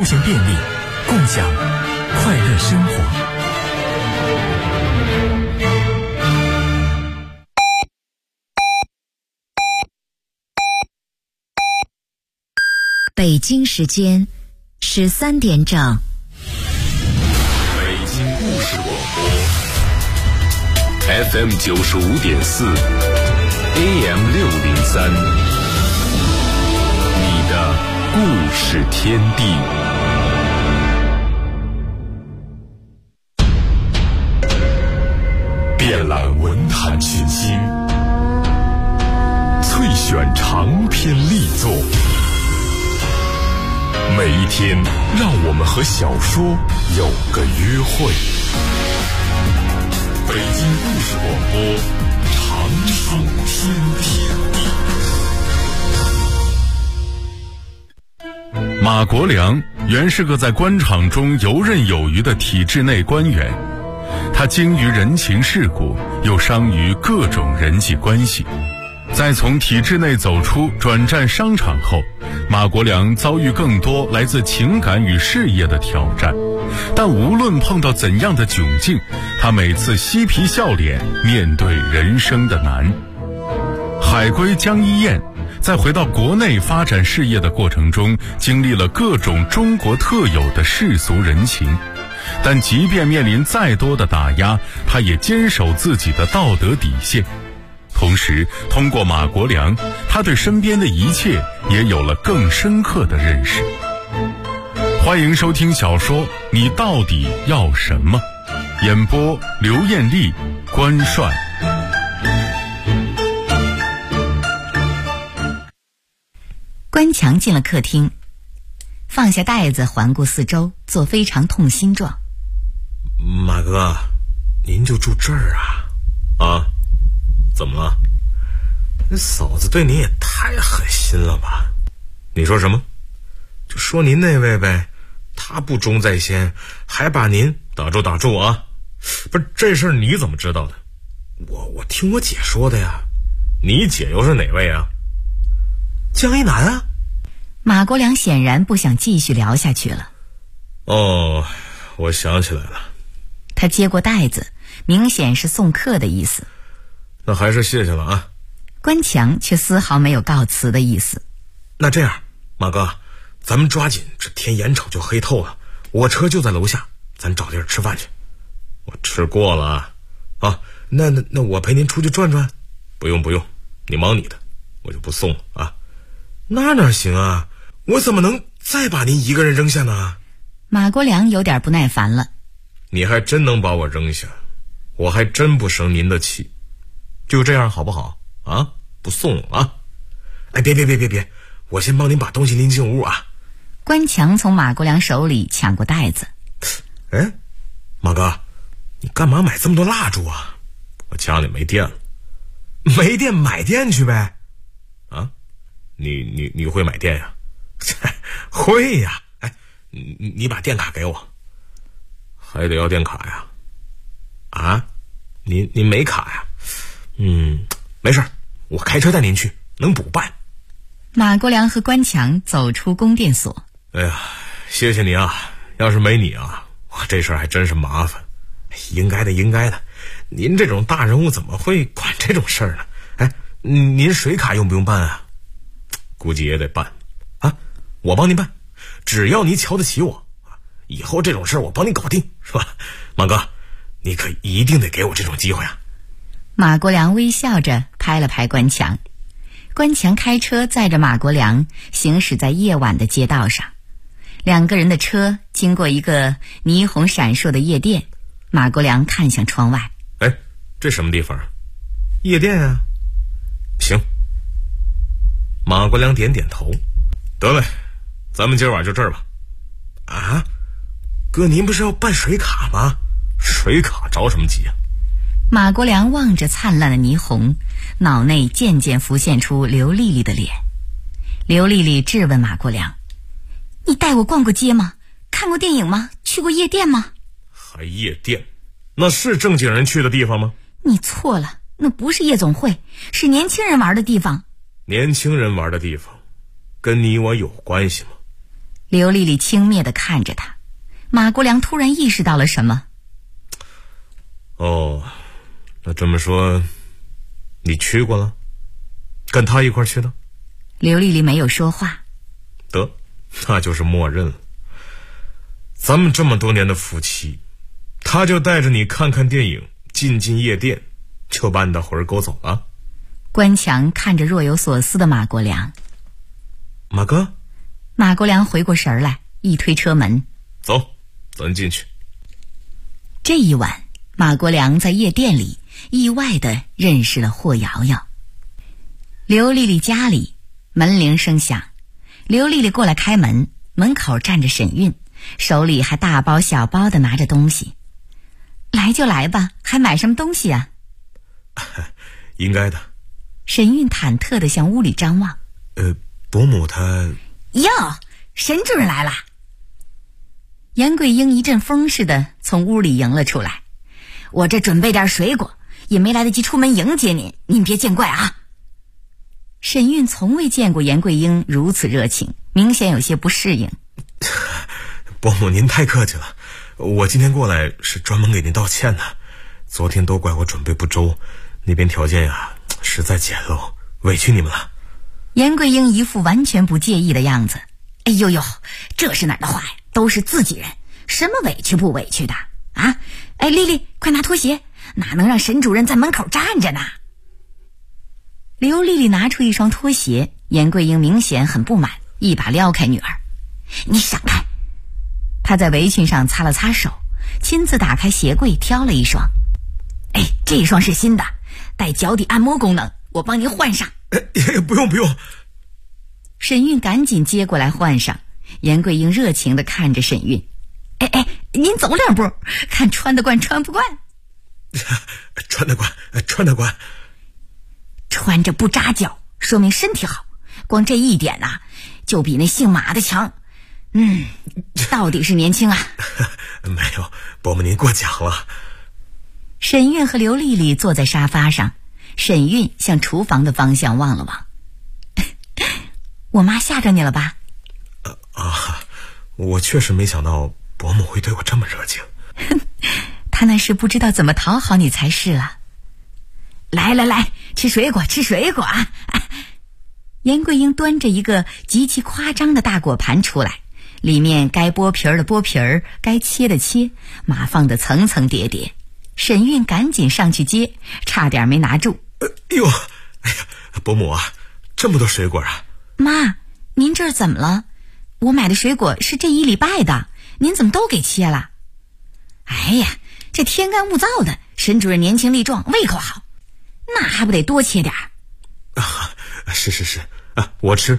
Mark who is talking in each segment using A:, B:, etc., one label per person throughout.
A: 出行便利，共享快乐生活。
B: 北京时间13点整。
C: 北京故事广播 FM 95.4 AM 603，你的故事天地。遍览文坛群星，萃选长篇力作。每一天，让我们和小说有个约会。北京故事广播，长寿天地。马国良原是个在官场中游刃有余的体制内官员，他精于人情世故，又伤于各种人际关系。在从体制内走出，转战商场后，马国良遭遇更多来自情感与事业的挑战，但无论碰到怎样的窘境，他每次嬉皮笑脸面对人生的难。海归江一燕在回到国内发展事业的过程中，经历了各种中国特有的世俗人情，但即便面临再多的打压，他也坚守自己的道德底线。同时，通过马国良，他对身边的一切也有了更深刻的认识。欢迎收听小说《你到底要什么》，演播刘艳丽、关帅。
B: 关强进了客厅，放下袋子，环顾四周，做非常痛心状。
D: 马哥，您就住这儿啊？啊？怎么了？那嫂子对您也太狠心了吧？你说什么？就说您那位呗，他不忠在先，还把您打住啊！不是这事儿你怎么知道的？我听我姐说的呀。你姐又是哪位啊？江一南啊。
B: 马国良显然不想继续聊下去了。
D: 哦，我想起来了。
B: 他接过袋子，明显是送客的意思。
D: 那还是谢谢了啊。
B: 关强却丝毫没有告辞的意思。
D: 那这样，马哥，咱们抓紧，这天眼瞅就黑透了，我车就在楼下，咱找地儿吃饭去。我吃过了啊。那我陪您出去转转。不用，你忙你的，我就不送了啊。那哪行啊，我怎么能再把您一个人扔下呢？
B: 马国良有点不耐烦了。
D: 你还真能把我扔下，我还真不生您的气。就这样好不好啊？不送了啊。哎，别，我先帮您把东西拎进屋啊。
B: 关强从马国良手里抢过袋子。
D: 哎，马哥，你干嘛买这么多蜡烛啊？我家里没电了。没电买电去呗。啊，你会买电呀？会呀。哎，你把电卡给我。还得要电卡呀？啊，您没卡呀？没事，我开车带您去，能补办。
B: 马国良和关强走出供电所。
D: 哎呀，谢谢你啊！要是没你啊，我这事儿还真是麻烦。应该的。您这种大人物怎么会管这种事儿呢？哎，您水卡用不用办啊？估计也得办啊，我帮您办，只要你瞧得起我，以后这种事儿我帮你搞定，是吧？马哥，你可一定得给我这种机会啊！
B: 马国良微笑着拍了拍关强。关强开车载着马国良行驶在夜晚的街道上，两个人的车经过一个霓虹闪烁的夜店。马国良看向窗外。
D: 哎，这什么地方？夜店啊。行。马国良点点头。得嘞，咱们今儿晚就这儿吧。啊，哥，您不是要办水卡吗？水卡着什么急啊？
B: 马国良望着灿烂的霓虹，脑内渐渐浮现出刘丽丽的脸。刘丽丽质问马国良：你带我逛过街吗？看过电影吗？去过夜店吗？
D: 还夜店？那是正经人去的地方吗？
B: 你错了，那不是夜总会，是年轻人玩的地方。
D: 年轻人玩的地方跟你我有关系吗？
B: 刘丽丽轻蔑地看着他，马国良突然意识到了什么。
D: 哦，那这么说，你去过了？跟他一块去的？
B: 刘丽丽没有说话。
D: 得，那就是默认了。咱们这么多年的夫妻，他就带着你看看电影，进夜店，就把你的魂儿勾走了。
B: 关强看着若有所思的马国良。
D: 马哥？
B: 马国良回过神来，一推车门，
D: 走，咱进去。
B: 这一晚，马国良在夜店里意外地认识了霍瑶瑶。刘丽丽家里门铃声响，刘丽丽过来开门，门口站着沈韵，手里还大包小包地拿着东西。来就来吧，还买什么东西啊？
D: 应该的。
B: 沈韵忐忑地向屋里张望。
D: 伯母她……
B: 哟，沈主任来了。严桂英一阵风似的从屋里迎了出来。我这准备点水果，也没来得及出门迎接您，您别见怪啊。沈韵从未见过严桂英如此热情，明显有些不适应。
D: 伯母您太客气了，我今天过来是专门给您道歉的。昨天都怪我准备不周，那边条件呀实在简陋，委屈你们了。
B: 严桂英一副完全不介意的样子。哎呦呦，这是哪儿的话呀？都是自己人，什么委屈不委屈的啊？哎，丽丽，快拿拖鞋，哪能让沈主任在门口站着呢？刘丽丽拿出一双拖鞋，严桂英明显很不满，一把撩开女儿。你闪开！她在围裙上擦了擦手，亲自打开鞋柜挑了一双。哎，这一双是新的，带脚底按摩功能，我帮您换上。
D: 不用。
B: 沈韵赶紧接过来换上。严桂英热情地看着沈韵。哎，您走两步，看穿得惯穿不惯。
D: 穿得惯。
B: 穿着不扎脚，说明身体好，光这一点啊，就比那姓马的强。到底是年轻啊。
D: 没有，伯母您过奖了。
B: 沈韵和刘丽丽坐在沙发上，沈韵向厨房的方向望了望。我妈吓着你了吧？
D: 我确实没想到伯母会对我这么热情。
B: 她那是不知道怎么讨好你才是了。来，吃水果啊！严桂英端着一个极其夸张的大果盘出来，里面该剥皮儿的剥皮儿，该切的切，码放的层层叠叠。沈韵赶紧上去接，差点没拿住。
D: 伯母啊，这么多水果啊！
B: 妈，您这儿怎么了？我买的水果是这1礼拜的，您怎么都给切了？哎呀，这天干物燥的，沈主任年轻力壮，胃口好，那还不得多切点儿？
D: 是啊，我吃。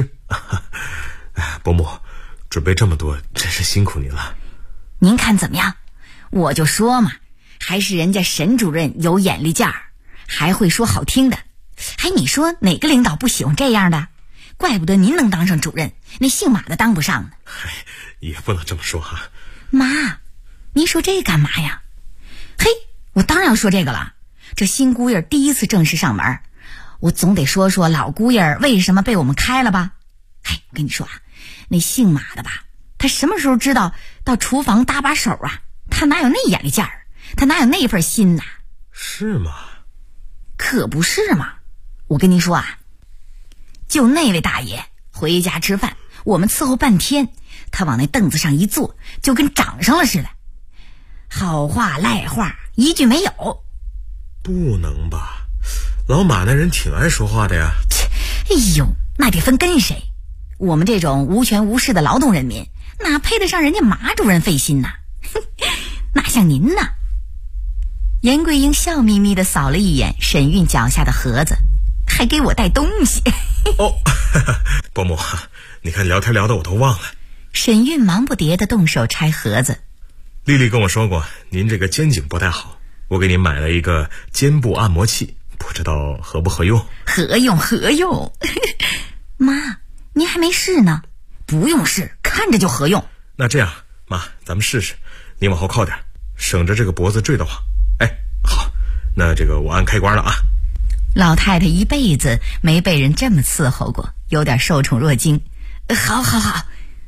D: 伯母，准备这么多，真是辛苦您了。
B: 您看怎么样？我就说嘛，还是人家沈主任有眼力劲儿，还会说好听的。哎，你说哪个领导不喜欢这样的？怪不得您能当上主任，那姓马的当不上呢。
D: 也不能这么说哈。
B: 妈，您说这干嘛呀？嘿，我当然要说这个了。这新姑爷第一次正式上门，我总得说说老姑爷为什么被我们开了吧。我跟你说啊，那姓马的吧，他什么时候知道到厨房搭把手啊？他哪有那眼力劲儿？他哪有那份心呐？
D: 是吗？
B: 可不是嘛。我跟您说啊，就那位大爷回家吃饭，我们伺候半天，他往那凳子上一坐，就跟长上了似的，好话赖话一句没有。
D: 不能吧，老马那人挺爱说话的呀。
B: 哎呦，那得分跟谁。我们这种无权无势的劳动人民，哪配得上人家马主任费心呐？哪像您呢？严桂英笑眯眯地扫了一眼沈韵脚下的盒子，还给我带东西。
D: 伯母，你看聊天聊得我都忘了。
B: 沈韵忙不迭地动手拆盒子。
D: 丽丽跟我说过，您这个肩颈不太好，我给您买了一个肩部按摩器，不知道合不合用？
B: 合用。妈，您还没试呢。不用试，看着就合用。
D: 那这样，妈，咱们试试。你往后靠点，省着这个脖子坠得慌。好，那这个我按开关了啊。
B: 老太太一辈子没被人这么伺候过，有点受宠若惊。好。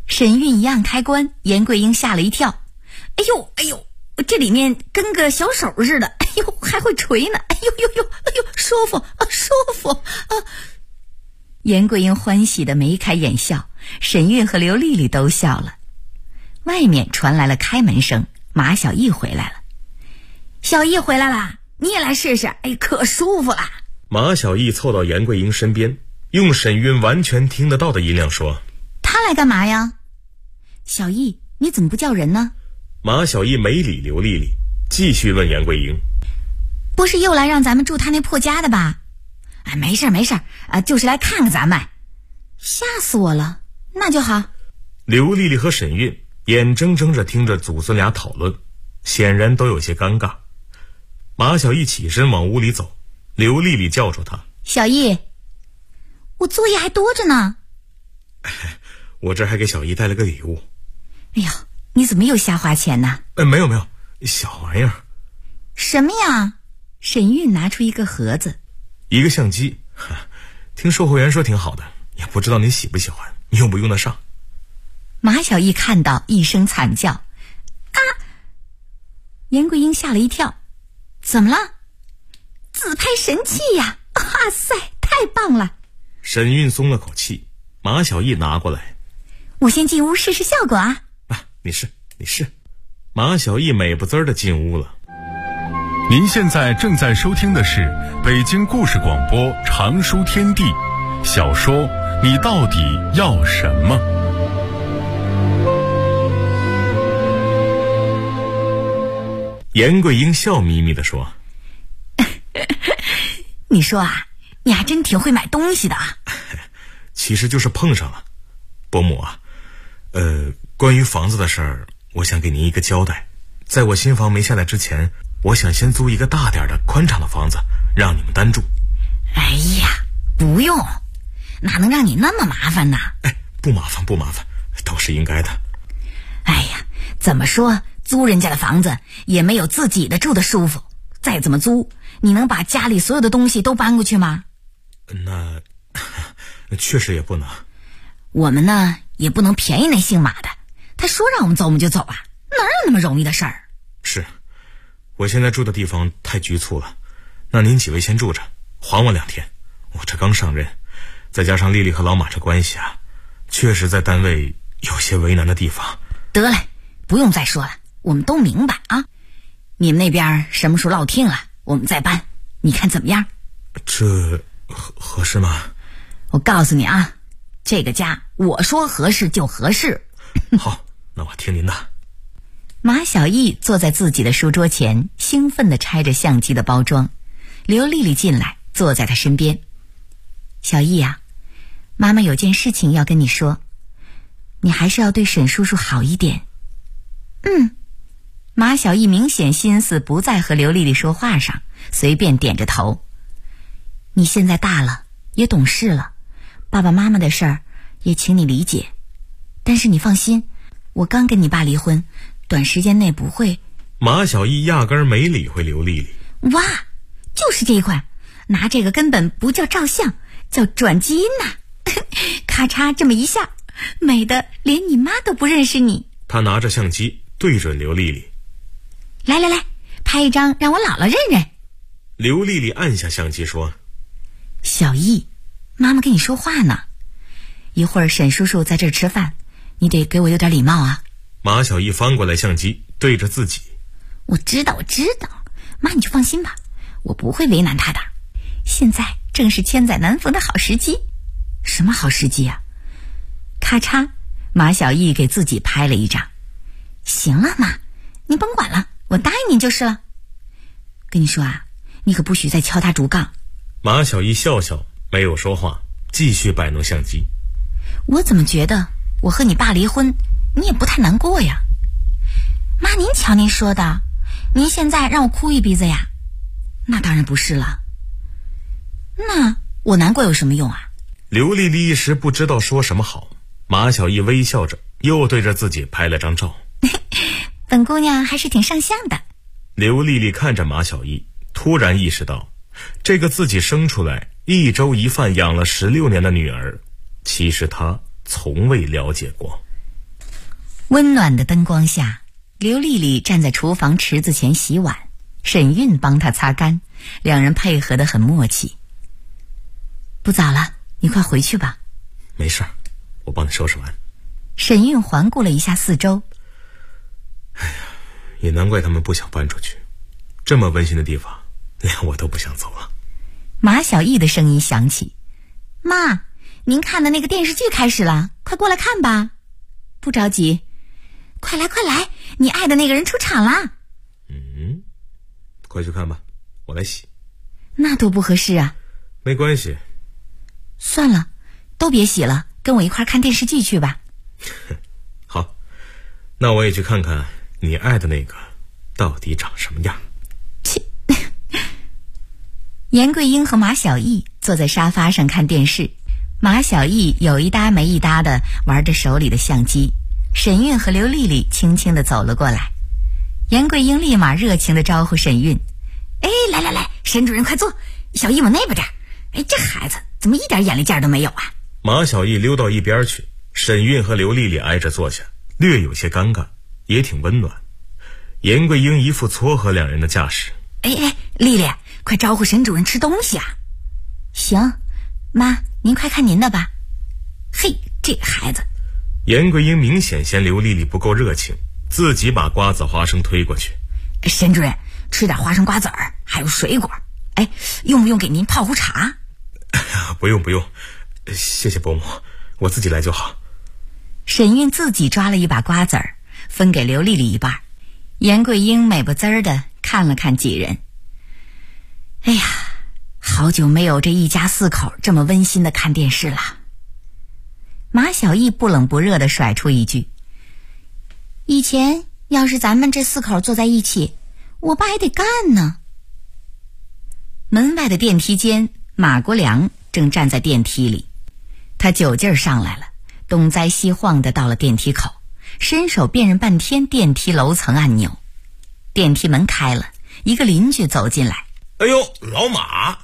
B: 沈韵一按开关，严桂英吓了一跳。哎呦，这里面跟个小手似的，哎呦，还会捶呢，哎呦，舒服啊！严桂英欢喜的眉开眼笑，沈韵和刘丽丽都笑了。外面传来了开门声，马小艺回来了。小艺回来了，你也来试试，哎，可舒服了。
D: 马小艺凑到严桂英身边，用沈韵完全听得到的音量说：
B: 他来干嘛呀？小艺，你怎么不叫人呢？
D: 马小艺没理刘丽丽，继续问严桂英：
B: 不是又来让咱们住他那破家的吧？哎，没事就是来看看咱们。吓死我了，那就好。
D: 刘丽丽和沈韵眼睁睁着听着祖孙俩讨论，显然都有些尴尬。马小艺起身往屋里走，刘丽丽叫住他：
B: 小艺，我作业还多着呢。
D: 我这还给小艺带了个礼物。
B: 哎呦，你怎么又瞎花钱呢？
D: 没有，小玩意儿。
B: 什么呀？沈韵拿出一个盒子。
D: 一个相机，听售货员说挺好的，也不知道你喜不喜欢，用不用得上。
B: 马小艺看到一声惨叫，啊！严桂英吓了一跳，怎么了？自拍神器呀！哇塞，太棒了！
D: 沈韵松了口气，马小艺拿过来，
B: 我先进屋试试效果啊！
D: 你试。马小艺美不滋的进屋了。
C: 您现在正在收听的是北京故事广播长书天地小说《你到底要什么》。
D: 严桂英笑眯眯地说：
B: 你说啊，你还真挺会买东西的啊。
D: 其实就是碰上了。伯母啊，关于房子的事儿，我想给您一个交代。在我新房没下来之前，我想先租一个大点的宽敞的房子，让你们单住。
B: 哎呀，不用，哪能让你那么麻烦呢？
D: 不麻烦，都是应该的。
B: 哎呀，怎么说，租人家的房子也没有自己的住的舒服。再怎么租，你能把家里所有的东西都搬过去吗？
D: 那确实也不能。
B: 我们呢，也不能便宜那姓马的，他说让我们走我们就走啊，哪有那么容易的事儿？
D: 是，我现在住的地方太局促了，那您几位先住着，还我2天。我这刚上任，再加上丽丽和老马这关系啊，确实在单位有些为难的地方。
B: 得嘞，不用再说了，我们都明白啊。你们那边什么时候落听了，我们再搬，你看怎么样？
D: 这合适吗？
B: 我告诉你啊，这个家我说合适就合适。
D: 好，那我听您的。
B: 马小艺坐在自己的书桌前，兴奋地拆着相机的包装。刘丽丽进来，坐在他身边。小艺啊，妈妈有件事情要跟你说，你还是要对沈叔叔好一点。马小艺明显心思不在和刘丽丽说话上，随便点着头。你现在大了，也懂事了，爸爸妈妈的事儿也请你理解。但是你放心，我刚跟你爸离婚，短时间内不会。
D: 马小艺压根儿没理会刘丽丽。
B: 哇，就是这一块，拿这个根本不叫照相，叫转基因呐！咔嚓这么一下，美的连你妈都不认识你。
D: 他拿着相机对准刘丽丽，
B: 来，拍一张让我姥姥认认。
D: 刘丽丽按下相机说：
B: 小艺，妈妈跟你说话呢，一会儿沈叔叔在这儿吃饭，你得给我有点礼貌啊。
D: 马小艺翻过来相机对着自己。
B: 我知道，妈你就放心吧，我不会为难他的。现在正是千载难逢的好时机。什么好时机啊？咔嚓，马小艺给自己拍了一张。行了妈，您甭管了，我答应您就是了。跟你说啊，你可不许再敲他竹杠。
D: 马小艺笑笑没有说话，继续摆弄相机。
B: 我怎么觉得我和你爸离婚你也不太难过呀？妈您瞧您说的，您现在让我哭一鼻子呀？那当然不是了。那我难过有什么用啊？
D: 刘丽丽一时不知道说什么好。马小艺微笑着又对着自己拍了张照。
B: 本姑娘还是挺上相的。
D: 刘丽丽看着马小艺，突然意识到这个自己生出来一粥一饭养了16年的女儿，其实她从未了解过。
B: 温暖的灯光下，刘丽丽站在厨房池子前洗碗，沈韵帮她擦干，两人配合得很默契。不早了，你快回去吧。
D: 没事儿，我帮你收拾完。
B: 沈韵环顾了一下四周。
D: 哎呀，也难怪他们不想搬出去，这么温馨的地方，连我都不想走了。
B: 马小艺的声音响起：妈，您看的那个电视剧开始了，快过来看吧。不着急，快来快来，你爱的那个人出场啦。
D: 快去看吧，我来洗。
B: 那多不合适啊。
D: 没关系。
B: 算了，都别洗了，跟我一块看电视剧去吧。
D: 好，那我也去看看你爱的那个到底长什么样。
B: 切！严桂英和马小艺坐在沙发上看电视，马小艺有一搭没一搭的玩着手里的相机。沈韵和刘丽丽轻轻地走了过来，严桂英立马热情地招呼沈韵：哎，来来来，沈主任快坐，小艺往那边点。哎，这孩子怎么一点眼力劲儿都没有啊？
D: 马小艺溜到一边去，沈韵和刘丽丽挨着坐下，略有些尴尬，也挺温暖。严桂英一副撮合两人的架势。
B: 哎，丽丽，快招呼沈主任吃东西啊。行，妈，您快看您的吧。嘿，这孩子。
D: 严桂英明显嫌刘丽丽不够热情，自己把瓜子花生推过去。
B: 沈主任，吃点花生瓜子儿，还有水果。哎，用不用给您泡壶茶？
D: 不用不用，谢谢伯母，我自己来就好。
B: 沈韵自己抓了一把瓜子儿，分给刘丽丽一半。严桂英美不滋儿的看了看几人。哎呀，好久没有这一家四口这么温馨的看电视了。马小艺不冷不热的甩出一句：以前要是咱们这四口坐在一起，我爸也得干呢。门外的电梯间，马国良正站在电梯里，他酒劲儿上来了，东栽西晃的到了电梯口，伸手辨认半天电梯楼层按钮。电梯门开了，一个邻居走进来。
D: 哎呦，老马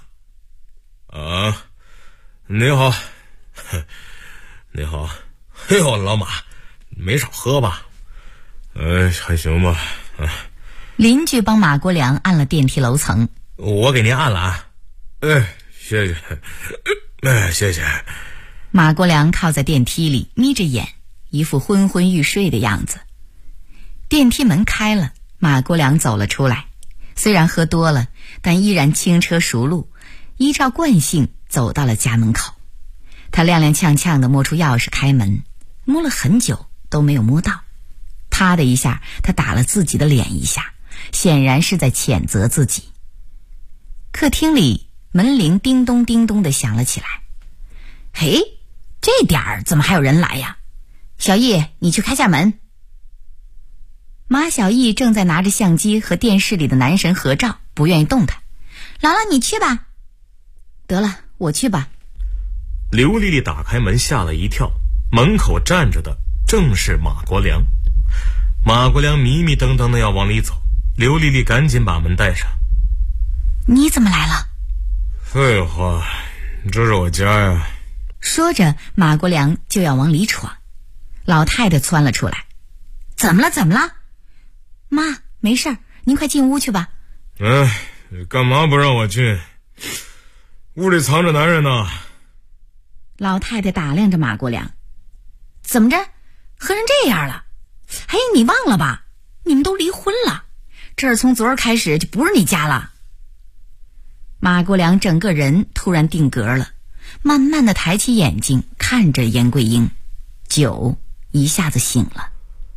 D: 你好。你好。哎呦，老马，没少喝吧？还行吧。
B: 邻居帮马国良按了电梯楼层。
D: 我给您按了啊。谢谢。谢谢。
B: 马国良靠在电梯里，眯着眼，一副昏昏欲睡的样子。电梯门开了，马国良走了出来，虽然喝多了，但依然轻车熟路，依照惯性走到了家门口。他踉踉跄跄地摸出钥匙开门，摸了很久都没有摸到。啪的一下，他打了自己的脸一下，显然是在谴责自己。客厅里门铃叮咚叮咚地响了起来。嘿，这点儿怎么还有人来呀？小艺，你去开下门。马小艺正在拿着相机和电视里的男神合照，不愿意动弹。姥姥，你去吧。得了，我去吧。
D: 刘丽丽打开门吓了一跳，门口站着的正是马国良。马国良迷迷瞪瞪的要往里走，刘丽丽赶紧把门带上。
B: 你怎么来了？
D: 废话，这是我家呀。
B: 说着，马国良就要往里闯。老太太窜了出来。怎么了怎么了？妈，没事儿，您快进屋去吧。
D: 干嘛不让我进？屋里藏着男人呢。
B: 老太太打量着马国良。怎么着，喝成这样了？哎，你忘了吧，你们都离婚了，这儿从昨儿开始就不是你家了。马国良整个人突然定格了，慢慢的抬起眼睛看着严桂英，酒一下子醒了。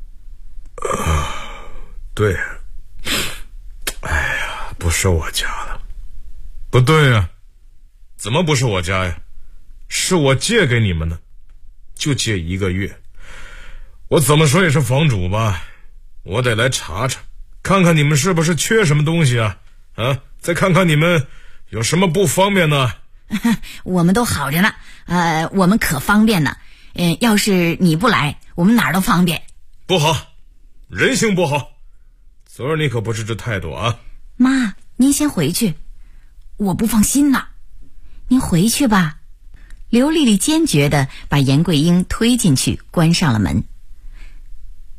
D: 对，哎呀，不是我家了。不对呀，怎么不是我家呀？是我借给你们的，就借1个月。我怎么说也是房主吧，我得来查查，看看你们是不是缺什么东西啊？再看看你们有什么不方便呢？
B: 我们都好着呢，我们可方便呢。要是你不来，我们哪儿都方便。
D: 不好，人性不好。昨儿你可不是这态度啊。
B: 妈，您先回去，我不放心呢。您回去吧。刘丽丽坚决地把严桂英推进去，关上了门。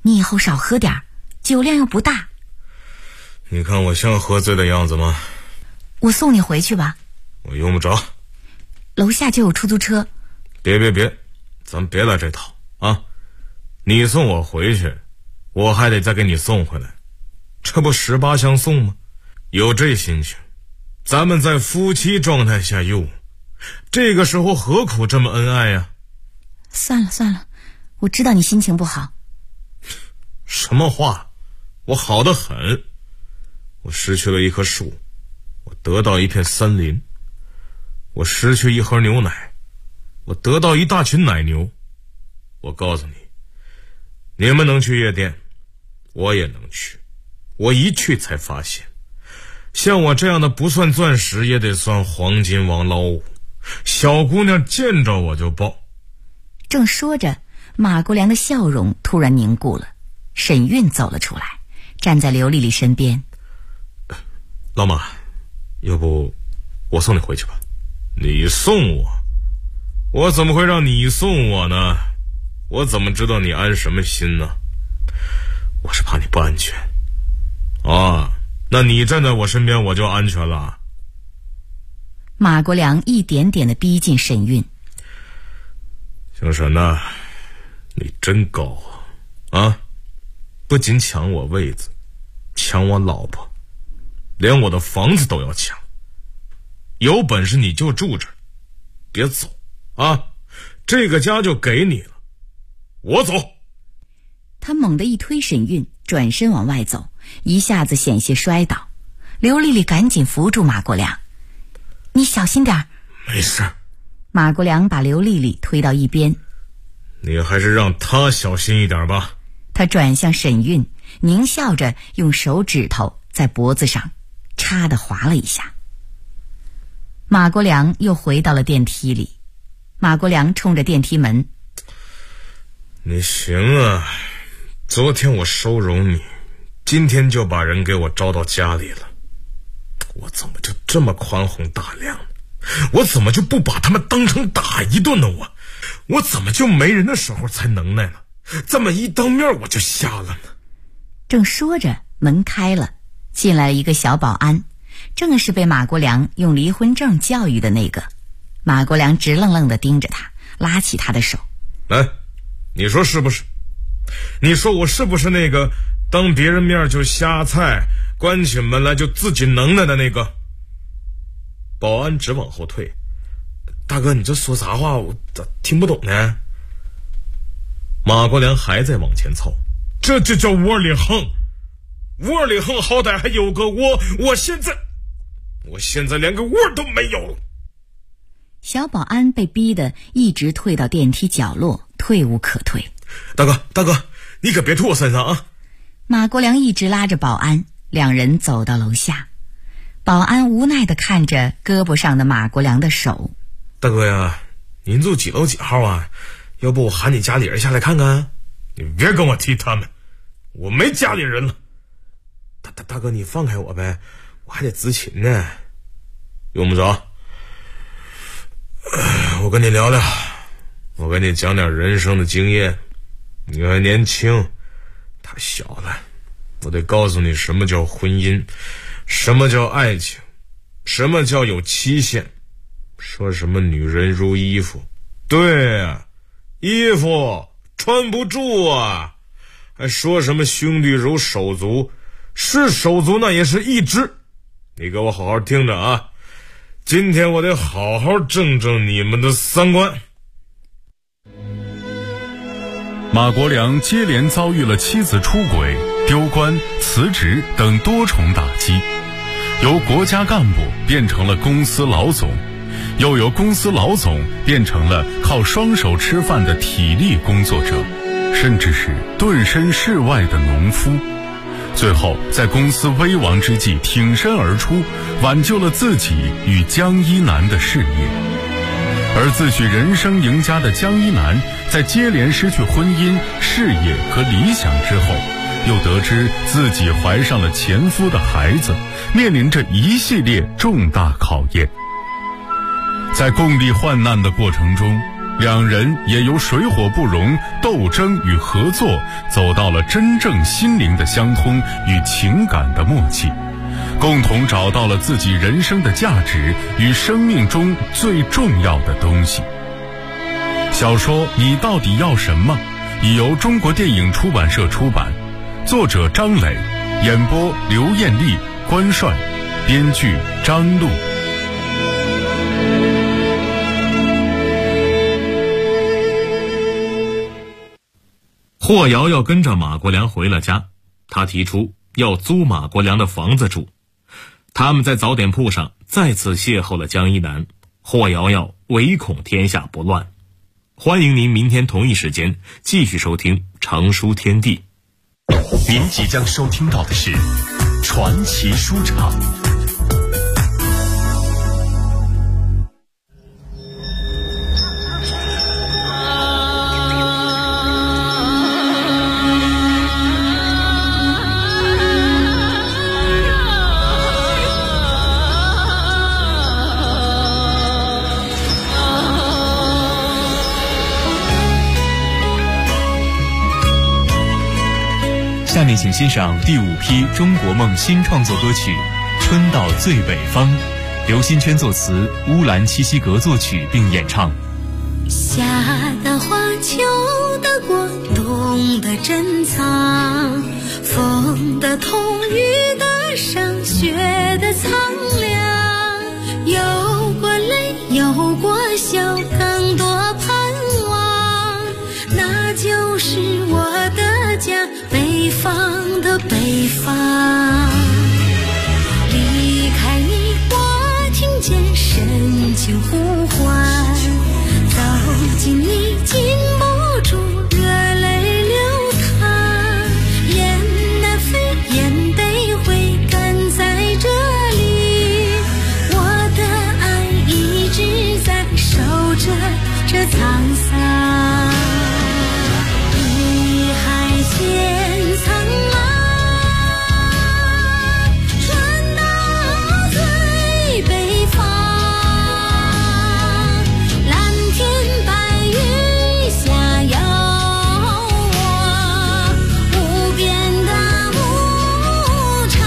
B: 你以后少喝点，酒量又不大。
D: 你看我像喝醉的样子吗？
B: 我送你回去吧。
D: 我用不着，
B: 楼下就有出租车。
D: 别，咱别来这套啊！你送我回去，我还得再给你送回来，这不18相送吗？有这心情，咱们在夫妻状态下用，这个时候何苦这么恩爱呀？
B: 算了，我知道你心情不好。
D: 什么话？我好得很。我失去了一棵树，我得到一片森林；我失去一盒牛奶，我得到一大群奶牛。我告诉你，你们能去夜店，我也能去。我一去才发现，像我这样的不算钻石也得算黄金王老五，小姑娘见着我就抱。
B: 正说着，马国良的笑容突然凝固了。沈韵走了出来，站在刘丽丽身边。
D: 老马，要不我送你回去吧？你送我？我怎么会让你送我呢？我怎么知道你安什么心呢？我是怕你不安全啊，那你站在我身边我就安全了。
B: 马国良一点点地逼近沈韵。
D: 姓沈呐，你真高啊！不仅抢我位子，抢我老婆，连我的房子都要抢。有本事你就住这儿，别走啊！这个家就给你了，我走。
B: 他猛地一推沈韵，转身往外走，一下子险些摔倒。刘丽丽赶紧扶住马国良：“你小心点儿。”
D: 没事。
B: 马国良把刘丽丽推到一边：“
D: 你还是让她小心一点吧。”
B: 他转向沈韵，狞笑着用手指头在脖子上插地划了一下。马国良又回到了电梯里。马国良冲着电梯门：“
D: 你行啊，昨天我收容你，今天就把人给我招到家里了。我怎么就这么宽宏大量呢？我怎么就不把他们当成打一顿呢？我怎么就没人的时候才能耐呢？这么一当面我就瞎了呢。”
B: 正说着，门开了，进来了一个小保安，正是被马国良用离婚证教育的那个。马国良直愣愣地盯着他，拉起他的手：“
D: 来，你说是不是？你说我是不是那个当别人面就瞎菜，关起门来就自己能耐的那个？”保安直往后退：“大哥，你这说啥话？我咋听不懂呢？”马国良还在往前凑：“这就叫窝里横，窝里横好歹还有个窝，我现在连个窝都没有了。”
B: 小保安被逼得一直退到电梯角落，退无可退。
D: “大哥，你可别吐我身上啊！”
B: 马国良一直拉着保安，两人走到楼下。保安无奈地看着胳膊上的马国良的手：“
D: 大哥呀，您住几楼几号啊？要不我喊你家里人下来看看？”“你别跟我提他们，我没家里人了。”“大哥，你放开我呗，我还得执勤呢。”“用不着。我跟你聊聊，我跟你讲点人生的经验。你还年轻，太小了。我得告诉你什么叫婚姻，什么叫爱情，什么叫有期限。说什么女人如衣服，对啊，衣服穿不住啊。还说什么兄弟如手足，是手足那也是一只。你给我好好听着啊，今天我得好好正正你们的三观。”
C: 马国良接连遭遇了妻子出轨、丢官、辞职等多重打击，由国家干部变成了公司老总，又由公司老总变成了靠双手吃饭的体力工作者，甚至是顿身事外的农夫。最后在公司危亡之际挺身而出，挽救了自己与江一南的事业。而自诩人生赢家的江一南，在接连失去婚姻、事业和理想之后，又得知自己怀上了前夫的孩子，面临着一系列重大考验。在共历患难的过程中， 两人也由水火不容、斗争与合作，走到了真正心灵的相通与情感的默契，共同找到了自己人生的价值与生命中最重要的东西。小说《你到底要什么》已由中国电影出版社出版，作者张磊，演播刘艳丽、关帅，编剧张璐。
D: 霍瑶瑶跟着马国良回了家，他提出要租马国良的房子住。他们在早点铺上再次邂逅了江一南。霍瑶瑶唯恐天下不乱。欢迎您明天同一时间继续收听常书天地。
A: 您即将收听到的是传奇书场。下面请欣赏第5批中国梦新创作歌曲《春到最北方》，刘新娟作词，乌兰七西格作曲并演唱。
E: 夏的花，秋的果，冬的珍藏，风的痛，雨的伤，雪的苍凉，有过泪，有过笑，更多盼望，那就是我的家，北方的北方。离开你，我听见深情呼唤，走近你，禁不住热泪流淌，雁南飞，雁北回，赶在这里，我的爱一直在守着这沧桑。你海间苍茫，传到最北方，蓝天白云下遥望，无边的牧场，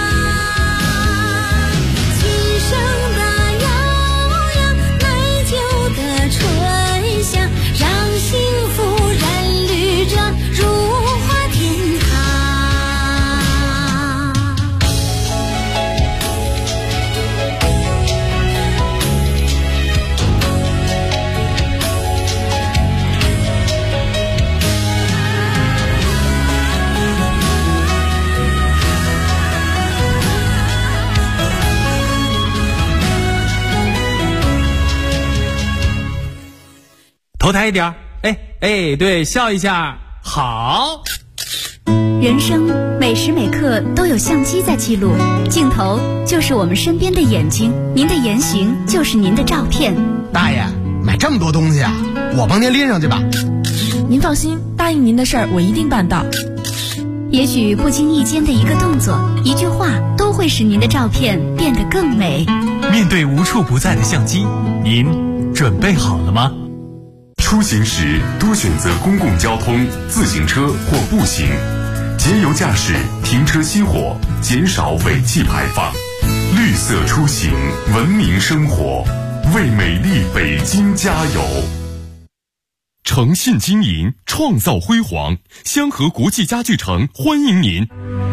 E: 琴声的悠扬，奶酒的醇香，让幸福染绿着如花天堂。
F: 头抬一点，哎，对，笑一下，好。
G: 人生每时每刻都有相机在记录，镜头就是我们身边的眼睛，您的言行就是您的照片。
H: 大爷，买这么多东西啊，我帮您拎上去吧。
I: 您放心，答应您的事儿我一定办到。
G: 也许不经意间的一个动作、一句话，都会使您的照片变得更美。
A: 面对无处不在的相机，您准备好了吗？
C: 出行时多选择公共交通、自行车或步行，节油驾驶，停车熄火，减少尾气排放。绿色出行，文明生活，为美丽北京加油！诚信经营，创造辉煌，香河国际家具城欢迎您。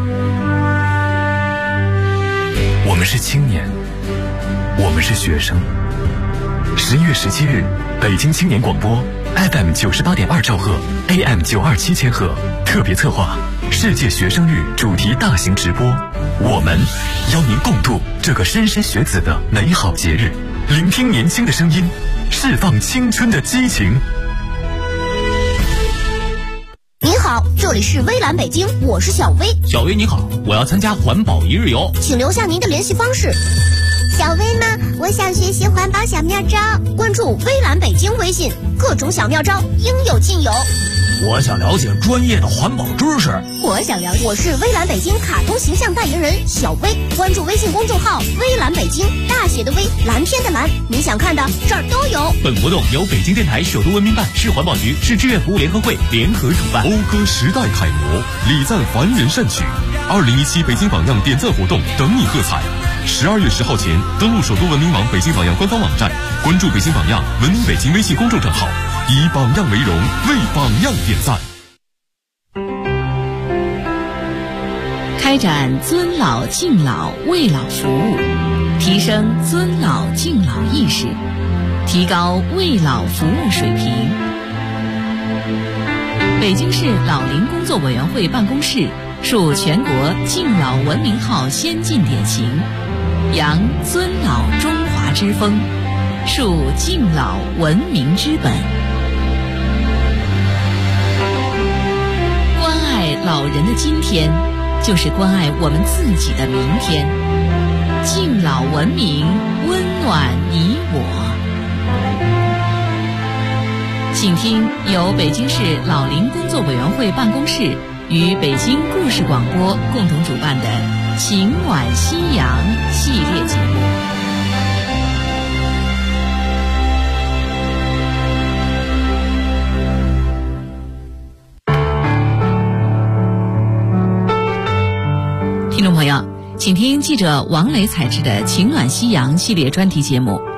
A: 我们是青年，我们是学生。11月17日，北京青年广播 FM 98.2兆赫 AM 927千赫特别策划世界学生日主题大型直播，我们邀您共度这个莘莘学子的美好节日，聆听年轻的声音，释放青春的激情。
J: 您好，这里是微蓝北京，我是小薇。
F: 小薇你好，我要参加环保一日游，
J: 请留下您的联系方式。
K: 小薇呢？我想学习环保小妙招，
J: 关注微蓝北京微信，各种小妙招应有尽有。
L: 我想了解专业的环保知识。
J: 我想了解。我是微蓝北京卡通形象代言人小薇，关注微信公众号微蓝北京，大写的微，蓝天的蓝，你想看的这儿都有。
A: 本活动由北京电台首都文明办、市环保局、市志愿服务联合会联合主办。
M: 讴歌时代楷模，礼赞凡人善举。2017北京榜样点赞活动等你喝彩。12月10号前登录首都文明网北京榜样官方网站，关注北京榜样文明北京微信公众账号，以榜样为荣，为榜样点赞。
N: 开展尊老敬老为老服务，提升尊老敬老意识，提高为老服务水平。北京市老龄工作委员会办公室树全国敬老文明号先进典型，扬尊老中华之风，树敬老文明之本。关爱老人的今天，就是关爱我们自己的明天。敬老文明，温暖你我。请听由北京市老龄工作委员会办公室与北京故事广播共同主办的《情晚夕阳》系列节目。听众朋友，请听记者王磊采制的《情暖夕阳》系列专题节目。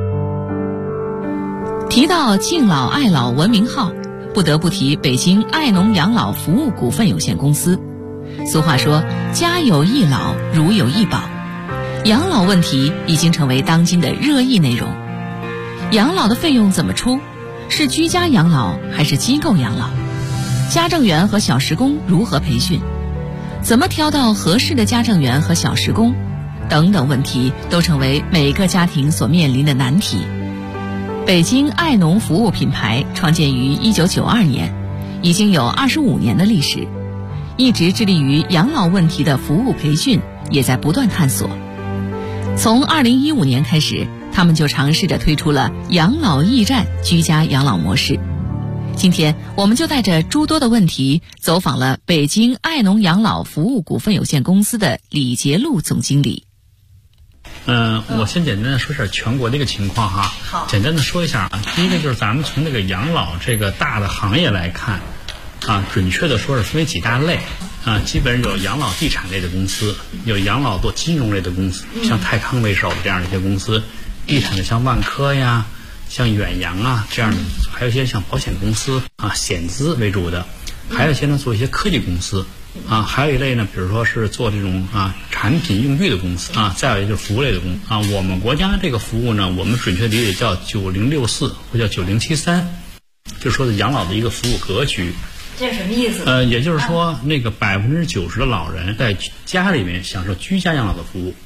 N: 提到敬老爱老文明号，不得不提北京爱农养老服务股份有限公司。俗话说，家有一老，如有一宝。养老问题已经成为当今的热议内容。养老的费用怎么出？是居家养老还是机构养老？家政员和小时工如何培训？怎么挑到合适的家政员和小时工？等等问题都成为每个家庭所面临的难题。北京爱农服务品牌创建于1992年，已经有25年的历史，一直致力于养老问题的服务培训，也在不断探索。从2015年开始，他们就尝试着推出了养老驿站居家养老模式。今天我们就带着诸多的问题，走访了北京爱农养老服务股份有限公司的李杰路总经理。
O: 我先简单的说一下全国的一个情况哈。好，简单的说一下啊。第一个就是咱们从这个养老这个大的行业来看，准确的说是分为几大类啊。基本有养老地产类的公司，有养老做金融类的公司，像泰康为首的这样的一些公司，地产的像万科呀，像远洋啊这样的，还有一些像保险公司啊，险资为主的，还有一些呢做一些科技公司。还有一类呢，比如说是做这种产品用具的公司再有一个就是服务类的公司我们国家这个服务呢，我们准确理解叫9064或叫9073，就说的养老的一个服务格局。
N: 这是什么意思？
O: 也就是说，那个90%的老人在家里面享受居家养老的服务。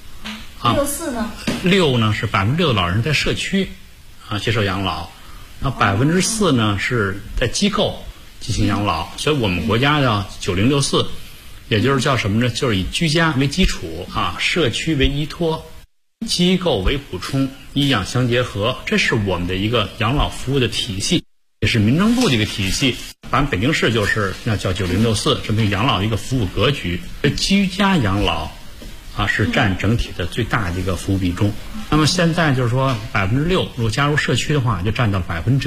N: 64呢
O: ？6呢是6%的老人在社区接受养老，那4%呢是在机构进行养老，所以我们国家叫9064，也就是叫什么呢？就是以居家为基础社区为依托，机构为补充，医养相结合，这是我们的一个养老服务的体系，也是民政部的一个体系。咱们北京市就是那叫9064这么一个养老的一个服务格局。居家养老是占整体的最大的一个服务比重。那么现在就是说6%，如果加入社区的话，就占到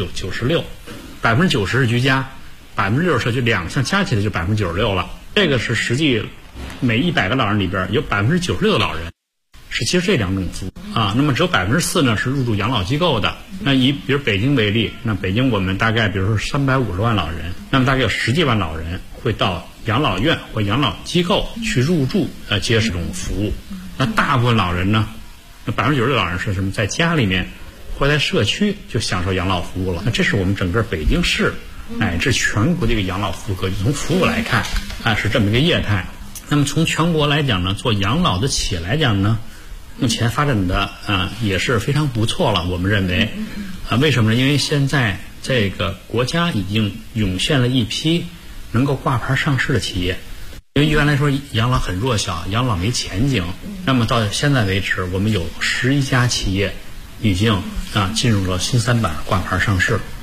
O: 96%，90%是居家，60%社区，两项加起来就96%了。这个是实际每100个老人里边有96%的老人是其实这两种服务那么只有4%呢是入住养老机构的。那比如北京为例，那北京我们大概比如说350万老人，那么大概有10几万老人会到养老院或养老机构去入住接受这种服务。那大部分老人呢，那96%的老人是什么？在家里面或在社区就享受养老服务了。那这是我们整个北京市乃至全国的一个养老服务格局。从服务来看是这么一个业态。那么从全国来讲呢，做养老的企业来讲呢，目前发展的也是非常不错了。我们认为为什么呢？因为现在这个国家已经涌现了一批能够挂牌上市的企业。因为原来说养老很弱小，养老没前景，那么到现在为止，我们有11家企业已经进入了新3板挂牌上市。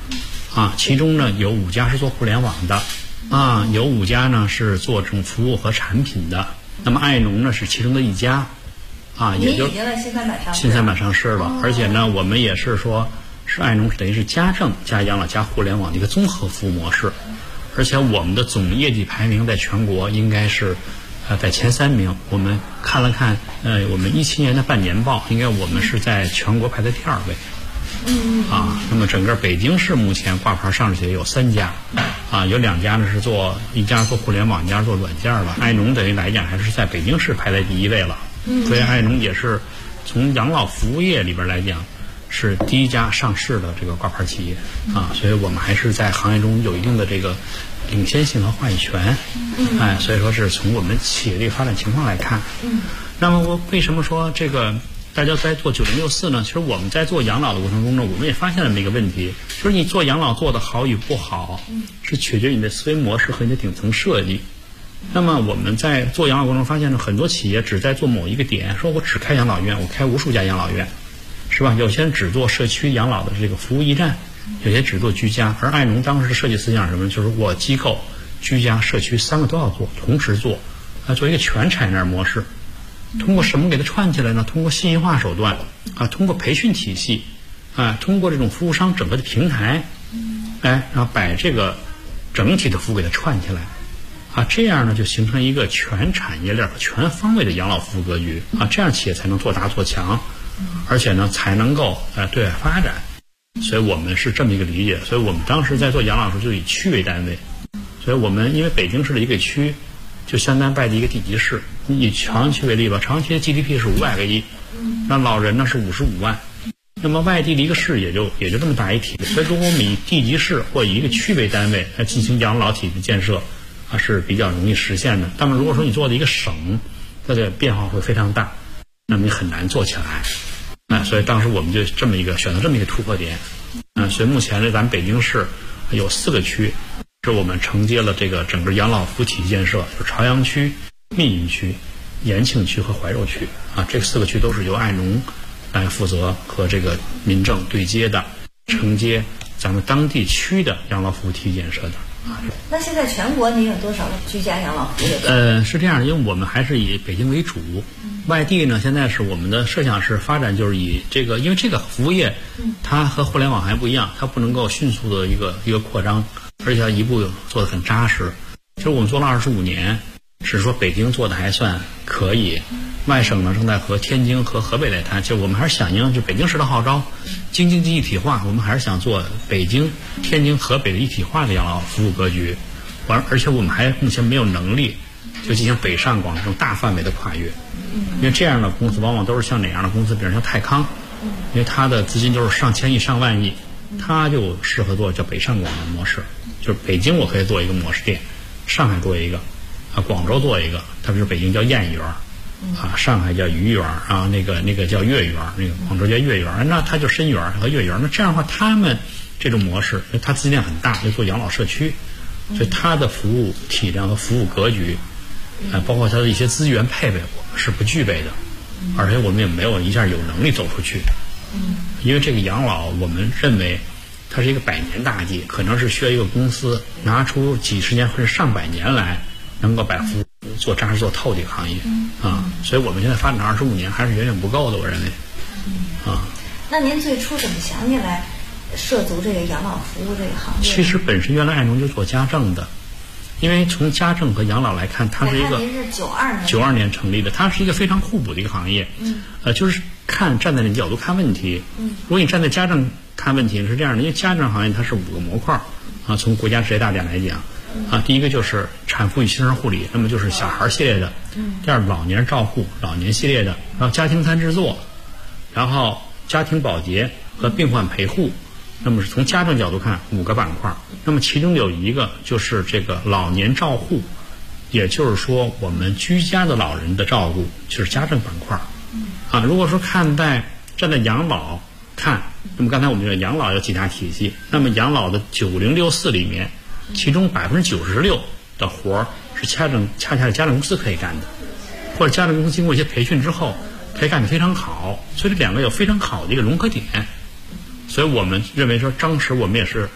O: 啊，其中呢有5家是做互联网的，啊，有5家呢是做这种服务和产品的。那么爱农呢是其中的1家，啊，也就
P: 已经在新
O: 三板上市了，而且呢，我们也是说，是爱农等于是家政加养老加互联网的一个综合服务模式，而且我们的总业绩排名在全国应该是，在前3名。我们看了看，我们17年的半年报，应该我们是在全国排在第2位。啊，那么整个北京市目前挂牌上市企业有3家，啊，有2家呢是一家做互联网，1家做软件了。爱农等于来讲还是在北京市排在第1位了。所以爱农也是从养老服务业里边来讲是第1家上市的这个挂牌企业啊，所以我们还是在行业中有一定的这个领先性和话语权。哎，所以说是从我们企业的发展情况来看。那么我为什么说这个大家在做9064呢？其实我们在做养老的过程中呢，我们也发现了这么一个问题，就是你做养老做得好与不好，是取决于你的思维模式和你的顶层设计。那么我们在做养老过程中发现了很多企业只在做某一个点，说我只开养老院，我开无数家养老院，是吧？有些人只做社区养老的这个服务驿站，有些只做居家。而爱农当时的设计思想是什么？就是我机构、居家、社区3个都要做，同时做，做一个全产业链模式。通过什么给它串起来呢？通过信息化手段啊，通过培训体系啊，通过这种服务商整个的平台，哎，然后把这个整体的服务给它串起来。啊，这样呢就形成一个全产业链和全方位的养老服务格局啊，这样企业才能做大做强，而且呢才能够对外发展。所以我们是这么一个理解。所以我们当时在做养老的时候就以区为单位，所以我们因为北京市的一个区就相当于外地一个地级市。以朝阳区为例吧，朝阳区的 GDP 是500个亿，那老人呢是55万，那么外地的一个市也就这么大一体。所以如果我们以地级市或以一个区为单位来进行养老体制建设啊，是比较容易实现的。但是如果说你做的一个省，它的变化会非常大，那么你很难做起来。啊，所以当时我们就选择这么一个突破点。所以目前呢，咱们北京市有4个区，是我们承接了这个整个养老服务体系建设，就是朝阳区、密云区、延庆区和怀柔区啊，这4个区都是由爱农来负责和这个民政对接的，承接咱们当地区的养老服务体系建设的。
P: 那现在全国您有多少居家养老服务？
O: 是这样的，因为我们还是以北京为主，外地呢现在是我们的设想是发展就是以这个，因为这个服务业它和互联网还不一样，它不能够迅速的一个扩张，而且一步做得很扎实。其实我们做了25年，只是说北京做的还算可以，外省呢正在和天津和河北来谈。其实我们还是响应就北京市的号召，京津冀一体化，我们还是想做北京、天津、河北的一体化的养老服务格局。而且我们还目前没有能力就进行北上广这种大范围的跨越，因为这样的公司往往都是像哪样的公司，比如像泰康，因为它的资金都是上千亿、上万亿，它就适合做叫北上广的模式。就是北京我可以做一个模式店，上海做一个，啊，广州做一个，它比如北京叫燕园，啊，上海叫鱼园，啊，那个叫月园，那个广州叫月园，那它就深园和月园。那这样的话，他们这种模式，它资金量很大，就做养老社区，所以它的服务体量和服务格局，包括它的一些资源配备是不具备的，而且我们也没有一下有能力走出去。因为这个养老，我们认为它是一个100年大计，可能是需要一个公司拿出几十年或者上百年来，能够把服务做扎实做透的一个行业啊。所以我们现在发展25年还是远远不够的，我认为啊。
P: 那您最初怎么想起来涉足这个养老服务这个行业？
O: 其实本身原来爱农就做家政的，因为从家政和养老来看，它是一个
P: 您是
O: 92年成立的，它是一个非常互补的一个行业。就是站在那角度看问题。如果你站在家政看问题是这样的，因为家政行业它是5个模块啊，从国家职业大典来讲啊，第一个就是产妇与新生护理，那么就是小孩系列的；第二老年照护，老年系列的；然后家庭餐制作，然后家庭保洁和病患陪护。那么是从家政角度看5个板块，那么其中有一个就是这个老年照护，也就是说我们居家的老人的照顾就是家政板块啊。如果说站在养老看，那么刚才我们说养老有几大体系，那么养老的9064里面，其中96%的活儿是恰恰是家政公司可以干的，或者家政公司经过一些培训之后可以干得非常好，所以这2个有非常好的一个融合点。所以我们认为说，当时我们也是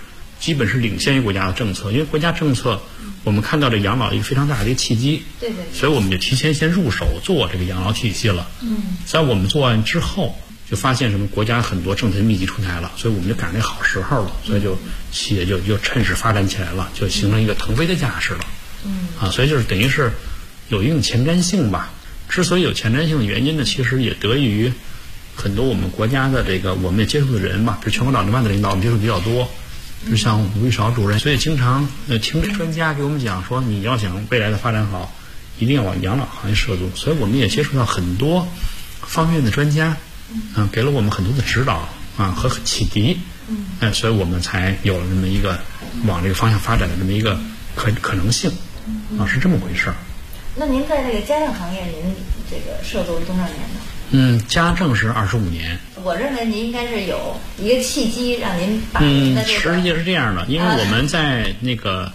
O: 基本是领先于国家的政策，因为国家政策我们看到这养老一个非常大的一个契机，
P: 对，
O: 所以我们就提前先入手做这个养老体系了。在我们做完之后，就发现什么国家很多政策密集出台了，所以我们就赶那好时候了，所以就企业就趁势发展起来了，就形成一个腾飞的架势了。所以就是等于是有一定前瞻性吧。之所以有前瞻性的原因呢，其实也得益于很多我们国家的这个我们也接触的人吧，比如全国老龄办的领导我们接触比较多，比如像吴玉韶主任，所以经常听专家给我们讲说，你要想未来的发展好，一定要往养老行业涉足。所以我们也接触到很多方面的专家，给了我们很多的指导和启迪，所以我们才有了这么一个往这个方向发展的这么一个可能性，是这么回事。
P: 那您在这个家政行业，您这个涉足多少年呢？
O: 家政是25年。
P: 我认为您应该是有一个契机让您把您的这个
O: 实际是这样的，因为我们在那个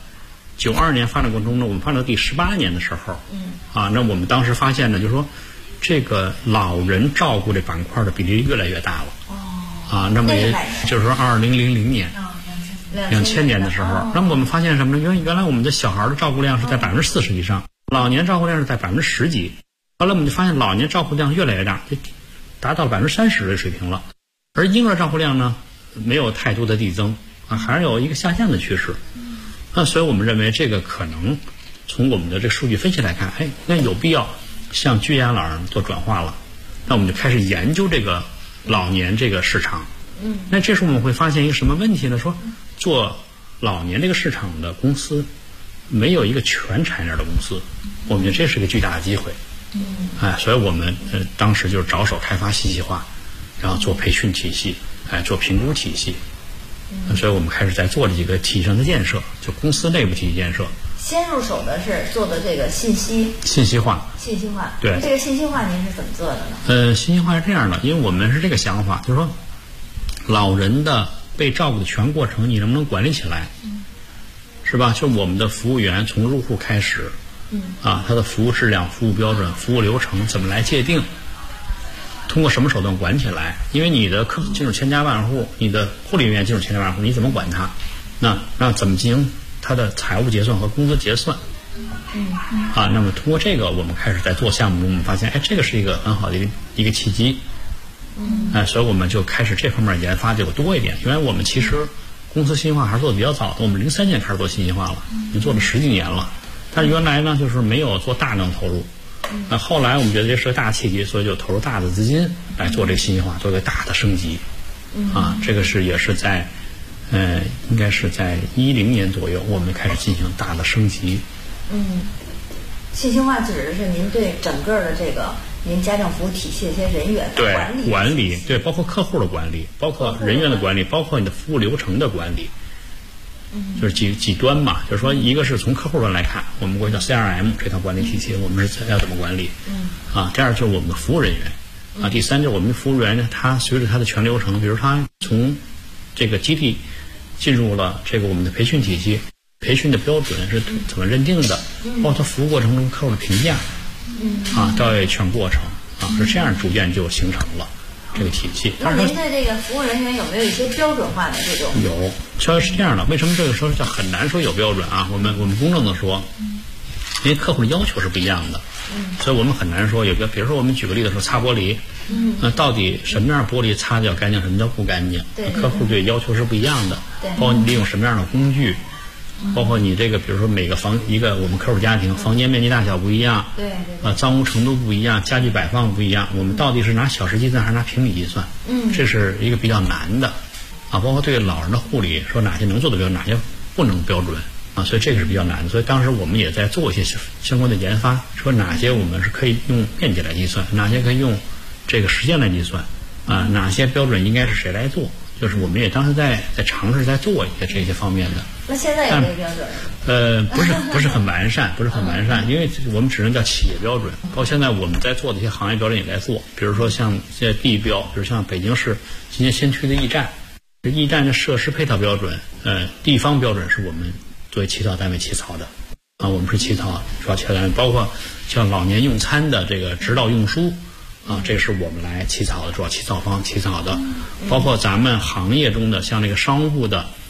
O: 92年发展过程中呢，我们发展到第18年的时候，那我们当时发现呢，就是说这个老人照顾这板块的比例越来越大了。那么也就是说2000年。2000年的时候，那么我们发现什么呢？因为原来我们的小孩的照顾量是在40%以上，老年照顾量是在10%几。后来我们就发现老年照顾量越来越大，就达到了30%的水平了。而婴儿照顾量呢，没有太多的递增，还是有一个下降的趋势。所以我们认为这个可能从我们的这个数据分析来看，那有必要向居养老人做转化了。那我们就开始研究这个老年这个市场。那这时候我们会发现一个什么问题呢？说做老年这个市场的公司没有一个全产业链的公司，我们觉得这是一个巨大的机会。所以我们当时就是着手开发信息化，然后做培训体系，做评估体系。所以我们开始在做这几个体系上的建设，就公司内部体系建设。
P: 先入手的是做的这个信息化。
O: 对，
P: 这个信息化您是怎么做的呢？
O: 信息化是这样的，因为我们是这个想法，就是说老人的被照顾的全过程，你能不能管理起来？是吧？就我们的服务员从入户开始，他的服务质量、服务标准、服务流程怎么来界定？通过什么手段管起来？因为你的客户进入千家万户，你的护理人员进入千家万户，你怎么管他？那怎么进行他的财务结算和工资结算？那么通过这个，我们开始在做项目中，我们发现，这个是一个很好的一个契机。所以我们就开始这方面研发就多一点。因为我们其实公司信息化还是做的比较早的，我们03年开始做信息化了，已经做了10几年了。但是原来呢，就是没有做大量投入。后来我们觉得这是个大契机，所以就投入大的资金来做这个信息化，做一个大的升级。这个也是在应该是在10年左右，我们开始进行大的升级。
P: 信息化指的是您对整个的这个您家政服务体系的一些人员的
O: 管理，对，包括客户的管理，包括人员的管理，包括你的服务流程的管理。就是几端嘛，就是说一个是从客户端来看，我们国家叫 CRM 这套管理体系，我们是要怎么管理？第二就是我们的服务人员，第三就是我们的服务人员呢，他随着他的全流程，比如他从这个基地进入了这个我们的培训体系，培训的标准是怎么认定的，包括他服务过程中客户的评价，到全过程是这样逐渐就形成了这个体系。
P: 那您对这个服务人员有没有一些标准化的这种？
O: 有，确实是这样的。为什么这个时候叫很难说有标准啊？我们公正的说，因为客户的要求是不一样的，所以我们很难说有个，比如说我们举个例子说擦玻璃，到底什么样玻璃擦叫干净，什么叫不干净？客户对要求是不一样的，包括你利用什么样的工具。包括你这个，比如说每个我们客户家庭房间面积大小不一样，脏污程度不一样，家具摆放不一样，我们到底是拿小时计算还是拿平米计算？这是一个比较难的，包括对老人的护理，说哪些能做的标准，哪些不能标准所以这个是比较难的。所以当时我们也在做一些相关的研发，说哪些我们是可以用面积来计算，哪些可以用这个时间来计算，哪些标准应该是谁来做。就是我们也当时在尝试在做一些这些方面的。
P: 那现在有没有标准？
O: 不是很完善，因为我们只能叫企业标准。包括现在我们在做的一些行业标准也在做，比如说像这些地标，比如像北京市今年新区的驿站，这驿站的设施配套标准，地方标准是我们作为起草单位起草的。我们是起草主要起草单位，包括像老年用餐的这个指导用书。这个是我们来起草的，主要起草方起草的，包括咱们行业中的像这个商务部的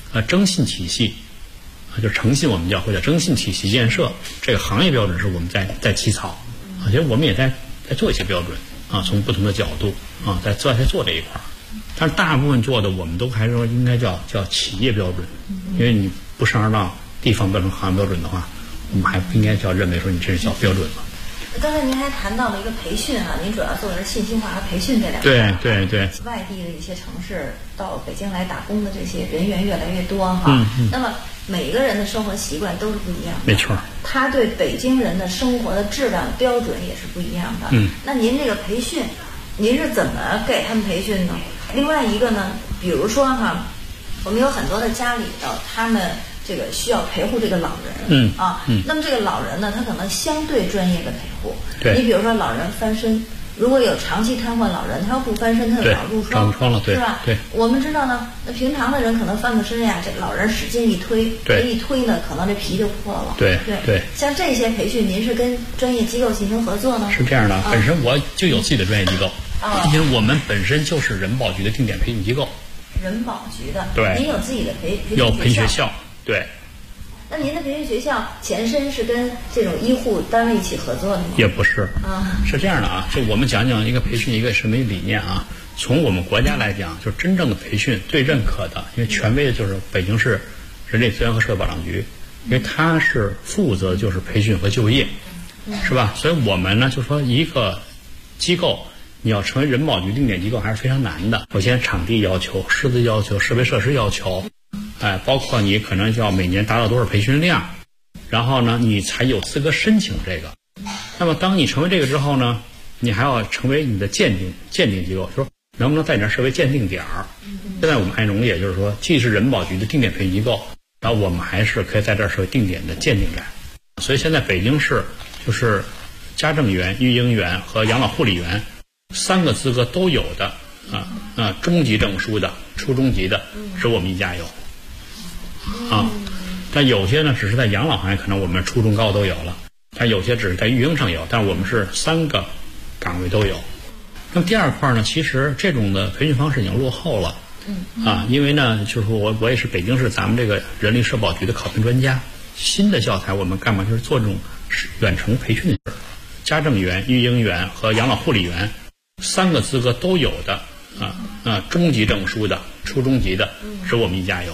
O: 征信体系，就诚信我们叫或者征信体系建设这个行业标准是我们在起草，其实我们也在做一些标准从不同的角度在做这一块，但是大部分做的我们都还是说应该叫企业标准，因为你不上升到地方标准、行业标准的话，我们还不应该叫认为说你这是叫标准了。
P: 刚才您还谈到了一个培训您主要做的是信息化和培训这两块。
O: 对。
P: 外地的一些城市到北京来打工的这些人员越来越多那么每个人的生活习惯都是不一样的，
O: 没错。
P: 他对北京人的生活的质量标准也是不一样的。那您这个培训，您是怎么给他们培训呢？另外一个呢，比如说我们有很多的家里头，他们这个需要陪护这个老人，那么这个老人呢，他可能相对专业的陪护。你比如说老人翻身，如果有长期瘫痪老人，他要不翻身，他就脑褥疮了，是吧？
O: 对。
P: 我们知道呢，那平常的人可能翻个身呀，这老人使劲一推，一推呢，可能这皮就破了。对。像这些培训，您是跟专业机构进行合作呢？
O: 是这样的，本身我就有自己的专业机构，因为我们本身就是人保局的定点培训机构。
P: 人保局的，
O: 对。
P: 您有自己的培
O: 训学校，对。
P: 那您的培训学校前身是跟这种医护单位一起合作的吗？
O: 也不是，是这样的就我们讲一个培训一个什么理念从我们国家来讲，就是真正的培训最认可的，因为权威的就是北京市人力资源和社会保障局，因为它是负责就是培训和就业，是吧？所以我们呢就说一个机构你要成为人保局定点机构还是非常难的。首先场地要求、师资要求、设备设施要求。包括你可能要每年达到多少培训量，然后呢，你才有资格申请这个。那么，当你成为这个之后呢，你还要成为你的鉴定机构，说能不能在你这儿设为鉴定点儿？现在我们爱农也就是说，既是人保局的定点培训机构，然后我们还是可以在这儿设为定点的鉴定站。所以现在北京市就是家政员、育婴员和养老护理员3个资格都有的中级证书的、初中级的，是我们一家有。但有些呢只是在养老行业，可能我们初中高都有了，但有些只是在育婴上有，但我们是3个岗位都有。那么第二块呢，其实这种的培训方式已经落后了，因为呢，就是我也是北京市咱们这个人力社保局的考评专家，新的教材我们干嘛就是做这种远程培训的事儿，家政员、育婴员和养老护理员3个资格都有的中级证书的、初中级的，是我们一家有。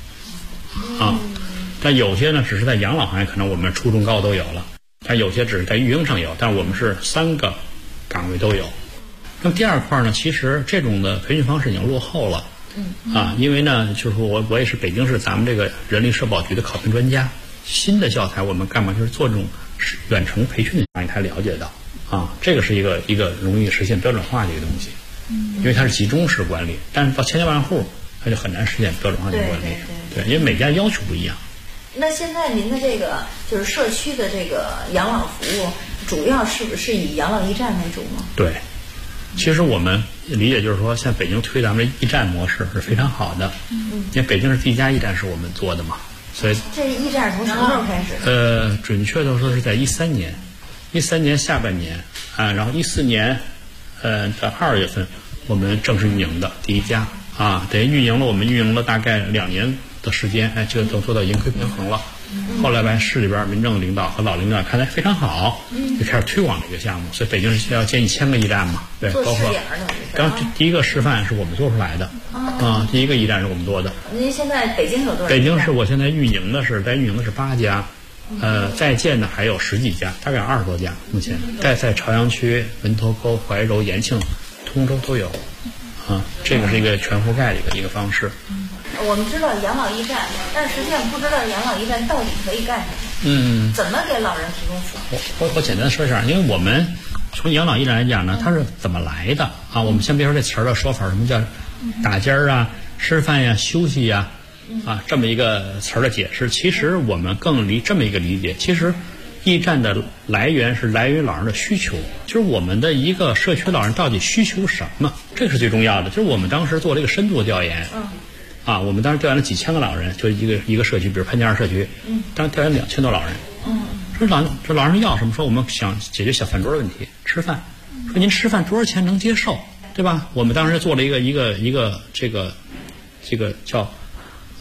O: 但有些呢只是在养老行业，可能我们初中高都有了，但有些只是在育婴上有，但我们是3个岗位都有。那么第二块呢，其实这种的培训方式已经落后了，因为呢，就是我也是北京市咱们这个人力社保局的考评专家，新的教材我们干嘛就是做这种远程培训的，让你才了解到这个是一个容易实现标准化的一个东西，因为它是集中式管理，但是到千家万户，它就很难实现标准化的管理。对，因为每家要求不一样。
P: 那现在您的这个就是社区的这个养老服务，主要是不是以养老驿站为主吗？
O: 对，其实我们理解就是说，现在北京推咱们驿站模式是非常好的。因为北京市第一家驿站是我们做的嘛，所以
P: 这驿站从什么时候开始？
O: 准确的说是在13年下半年然后14年的2月份我们正式运营的第一家等于我们运营了大概2年的时间，就都做到盈亏平衡了。后来市里边民政领导和老领导看来非常好，就开始推广这个项目。所以北京市要建1000个驿站嘛，对，包括刚第一个示范是我们做出来的第一个驿站是我们做的。
P: 您现在北京有多少？
O: 北京市我现在运营的是8家，在建的还有10几家，大概20多家。目前在朝阳区、门头沟、怀柔、延庆、通州都有这个是一个全覆盖的一个方式。
P: 我们知道养老驿站，但实际上不知道养老驿站到底可以干什么。怎么给老人提供服务？
O: 我简单说一下，因为我们从养老驿站来讲呢，它是怎么来的我们先别说这词儿的说法，什么叫打尖儿吃饭呀、休息呀这么一个词儿的解释。其实我们更这么一个理解，其实驿站的来源是来源于老人的需求，就是我们的一个社区老人到底需求什么，这个是最重要的。就是我们当时做了一个深度的调研。我们当时调研了几千个老人，就一个社区，比如潘家园社区，当时调研2000多老人。说老人要什么？说我们想解决小饭桌的问题，吃饭。说您吃饭多少钱能接受，对吧？我们当时做了一个这个叫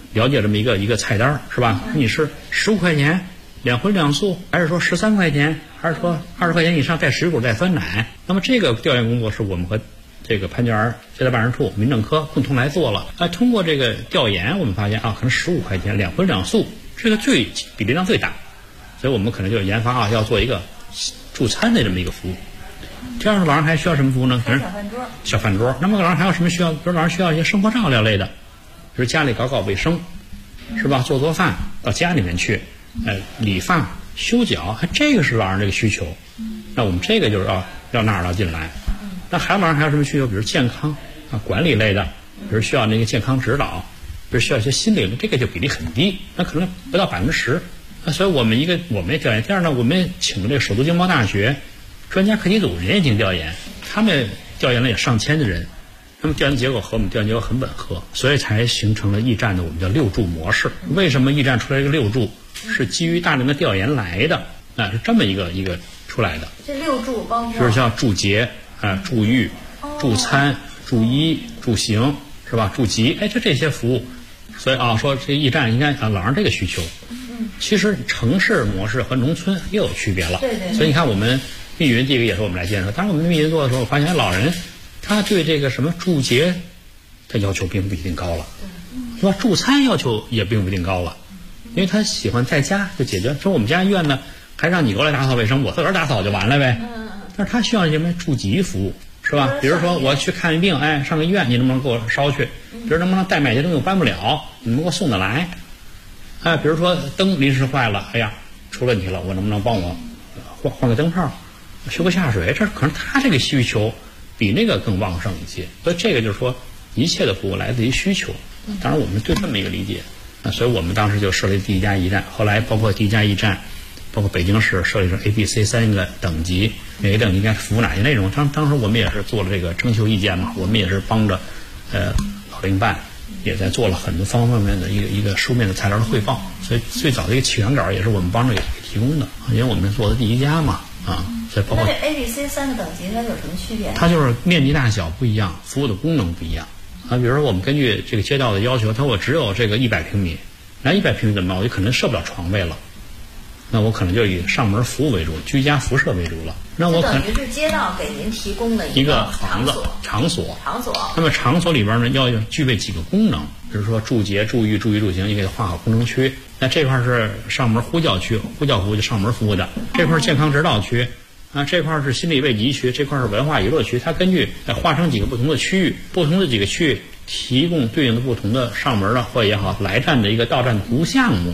O: 了解这么一个菜单，是吧？你是15块钱2荤2素，还是说13块钱，还是说20块钱以上带水果带酸奶？那么这个调研工作是我们和这个潘家园接待办事处民政科共同来做了。通过这个调研，我们发现可能15块钱2荤2素这个比例量最大，所以我们可能就研发要做一个助餐的这么一个服务。这样的老人还需要什么服务呢？可能小饭桌。那么老人还有什么需要？比如老人需要一些生活照料类的，比如家里搞卫生，是吧？做饭到家里面去，理发修脚，这个是老人这个需求。那我们这个就是要纳入到进来。那老人还有什么需求？比如健康管理类的，比如需要那个健康指导，比如需要一些心理的，这个就比例很低，那可能不到10%。所以我们也调研。第二呢，我们请了这个首都经贸大学专家课题组人也进行调研，他们调研了也上千的人，那么调研结果和我们调研结果很吻合，所以才形成了驿站的我们叫6助模式。为什么驿站出来一个6助？是基于大量的调研来的，是这么一个出来的。
P: 这6助包括
O: 就是像助洁、助育、助餐、助医、助行，是吧？助疾，就这些服务。所以说这驿站应该老人这个需求。其实城市模式和农村又有区别了。
P: 对。
O: 所以你看我们密云这个也是我们来建设。当然我们密云做的时候，发现老人他对这个什么助洁，他要求并不一定高了，是吧？助餐要求也并不一定高了，因为他喜欢在家就解决。说我们家医院呢，还让你过来打扫卫生，我自个儿打扫就完了呗。但是他需要什么助急服务，是吧？比如说我去看一病，上个医院，你能不能给我捎去？比如能不能代买些东西我搬不了，你能给我送得来？比如说灯临时坏了，出问题了，我能不能帮我换个灯泡，修个下水？这可能他这个需求比那个更旺盛一些。所以这个就是说，一切的服务来自于需求。当然我们对这么一个理解，所以我们当时就设立第1家驿站，后来包括第1家驿站，包括北京市设立成 A、B、C 3个等级，每个等级应该服务哪些内容？当时我们也是做了这个征求意见嘛，我们也是帮着老龄办也在做了很多方方面面的一个书面的材料的汇报，所以最早的一个起源稿也是我们帮着给提供的，因为我们做的第1家嘛，所以包括
P: 这 A、B、C 3个等级它有什么区别？
O: 它就是面积大小不一样，服务的功能不一样比如说我们根据这个街道的要求，我只有这个100平米，那100平米怎么办？我就可能设不了床位了，那我可能就以上门服务为主，居家辐射为主了。那我可能
P: 等于是街道给您提供的
O: 一个场所。那么场所里边呢，要具备几个功能，比如说助洁、助育、助医助行，你给它划好功能区。那这块是上门呼叫区，呼叫服务就上门服务的；这块是健康指导区，这块是心理慰藉区，这块是文化娱乐区。它根据划成几个不同的区域，不同的几个区域提供对应的不同的上门的或也好来站的一个到站服务项目。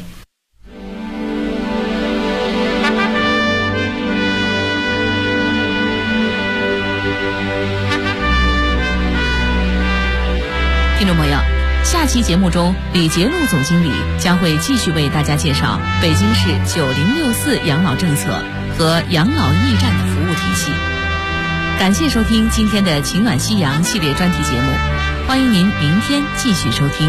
N: 听众朋友，下期节目中，李杰路总经理将会继续为大家介绍北京市9064养老政策和养老驿站的服务体系。感谢收听今天的情暖夕阳系列专题节目，欢迎您明天继续收听。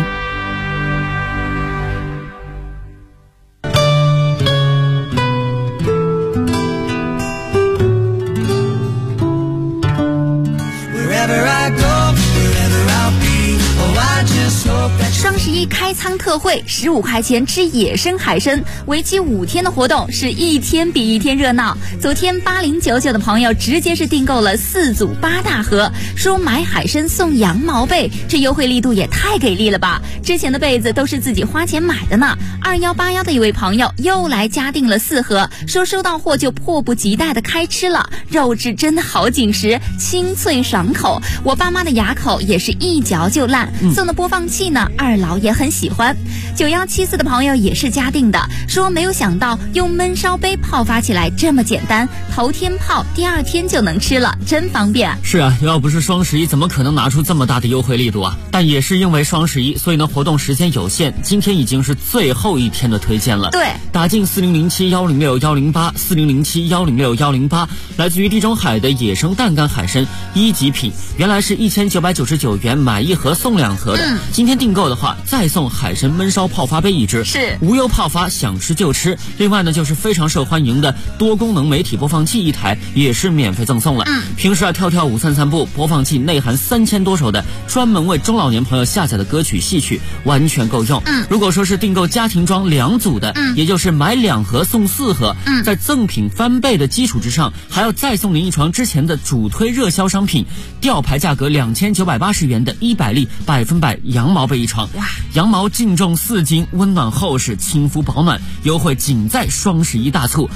G: 双11开仓特惠，15块钱吃野生海参，为期5天的活动是一天比一天热闹。昨天8099的朋友直接是订购了4组8大盒，说买海参送羊毛被，这优惠力度也太给力了吧！之前的被子都是自己花钱买的呢。2181的一位朋友又来加订了4盒，说收到货就迫不及待的开吃了，肉质真的好紧实，清脆爽口。我爸妈的牙口也是一嚼就烂，送的播放器呢，二老也很喜欢。9174的朋友也是加订的，说没有想到用焖烧杯泡发起来这么简单，头天泡第2天就能吃了，真方便。
Q: 是啊，要不是双11怎么可能拿出这么大的优惠力度啊？但也是因为双11，所以呢活动时间有限，今天已经是最后一天的推荐了。
G: 对，
Q: 打进4007106108 4007106108，来自于地中海的野生淡干海参1级品，原来是1999元买1盒送2盒的，今天订购的话再再送海参焖烧泡发杯一只，
G: 是
Q: 无忧泡发，想吃就吃。另外呢，就是非常受欢迎的多功能媒体播放器一台，也是免费赠送了。平时跳跳舞散散步，播放器内含3000多首的专门为中老年朋友下载的歌曲戏曲，完全够用。如果说是订购家庭装2组的，也就是买2盒送4盒，在赠品翻倍的基础之上，还要再送您一床之前的主推热销商品，吊牌价格2980元的100粒100%羊毛被一床。哇，羊毛净重4斤，温暖厚实，亲肤保暖，优惠仅在双11大促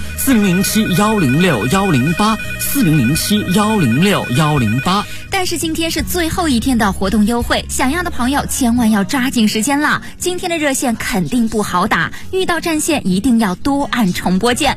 Q: ，4007-106-108，4007-106-108。
G: 但是今天是最后一天的活动优惠，想要的朋友千万要抓紧时间了。今天的热线肯定不好打，遇到占线一定要多按重拨键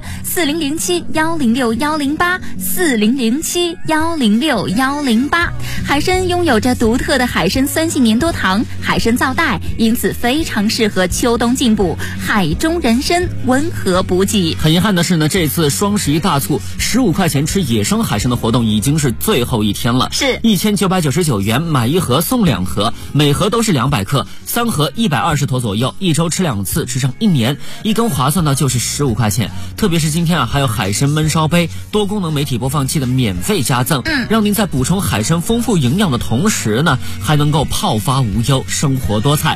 G: ，4007-106-108，4007-106-108。海参拥有着独特的海参酸性粘多糖、海参皂带，因此非常适合秋冬进补，海中人参，温和补给。
Q: 很遗憾的是呢，这次双11大促15块钱吃野生海参的活动已经是最后一天了，
G: 是
Q: 1999元买1盒送2盒，每盒都是200克，3盒120坨左右，一周吃2次，吃上1年，一根划算呢就是15块钱。特别是今天还有海参焖烧杯、多功能媒体播放器的免费加赠，让您在补充海参丰富营养的同时呢，还能够泡发无忧，生活多彩。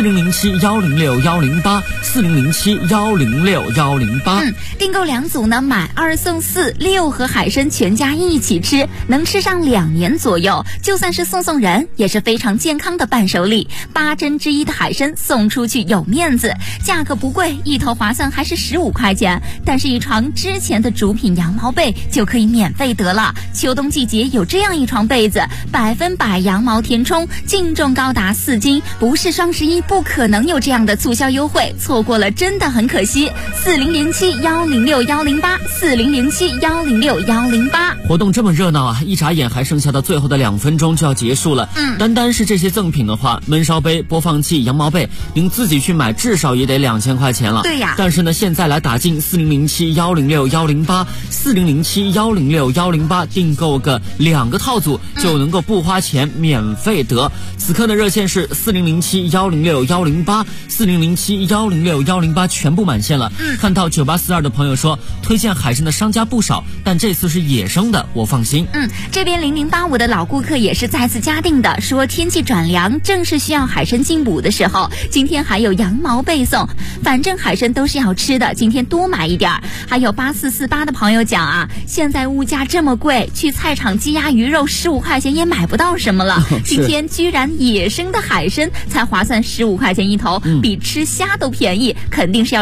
G: 4007-106-108，4007-106-108。
Q: 订
G: 购2组呢，买2送4，6盒海参全家一起吃，能吃上2年左右。就算是送人，也是非常健康的伴手礼。8珍之1的海参送出去有面子，价格不贵，一头划算还是15块钱。但是一床之前的主品羊毛被就可以免费得了。秋冬季节有这样一床被子，100%羊毛填充，净重高达4斤，不是双11不可能有这样的促销优惠，错过了真的很可惜。4007-106-108，4007-106-108。
Q: 活动这么热闹啊，一眨眼还剩下的最后的2分钟就要结束了。单是这些赠品的话，焖烧杯、播放器、羊毛被，您自己去买至少也得2000块钱了。
G: 对呀。
Q: 但是呢，现在来打进4007-106-108， 4007-106-108，订购个2个套组就能够不花钱免费得。此刻的热线是4007-106-108， 4007-106-108，全部满线了。看到9842的朋友说，推荐海参的商家不少，但这次是野生的，我放心。
G: 这边0085的老顾客也是再次加订的，说天气转凉，正是需要海参进补的时候，今天还有羊毛被送，反正海参都是要吃的，今天多买一点。还有8448的朋友讲啊，现在物价这么贵，去菜场鸡鸭鱼肉15块钱也买不到什么了，今天居然野生的海参才划算15块钱一头，比吃虾都便宜，肯定是要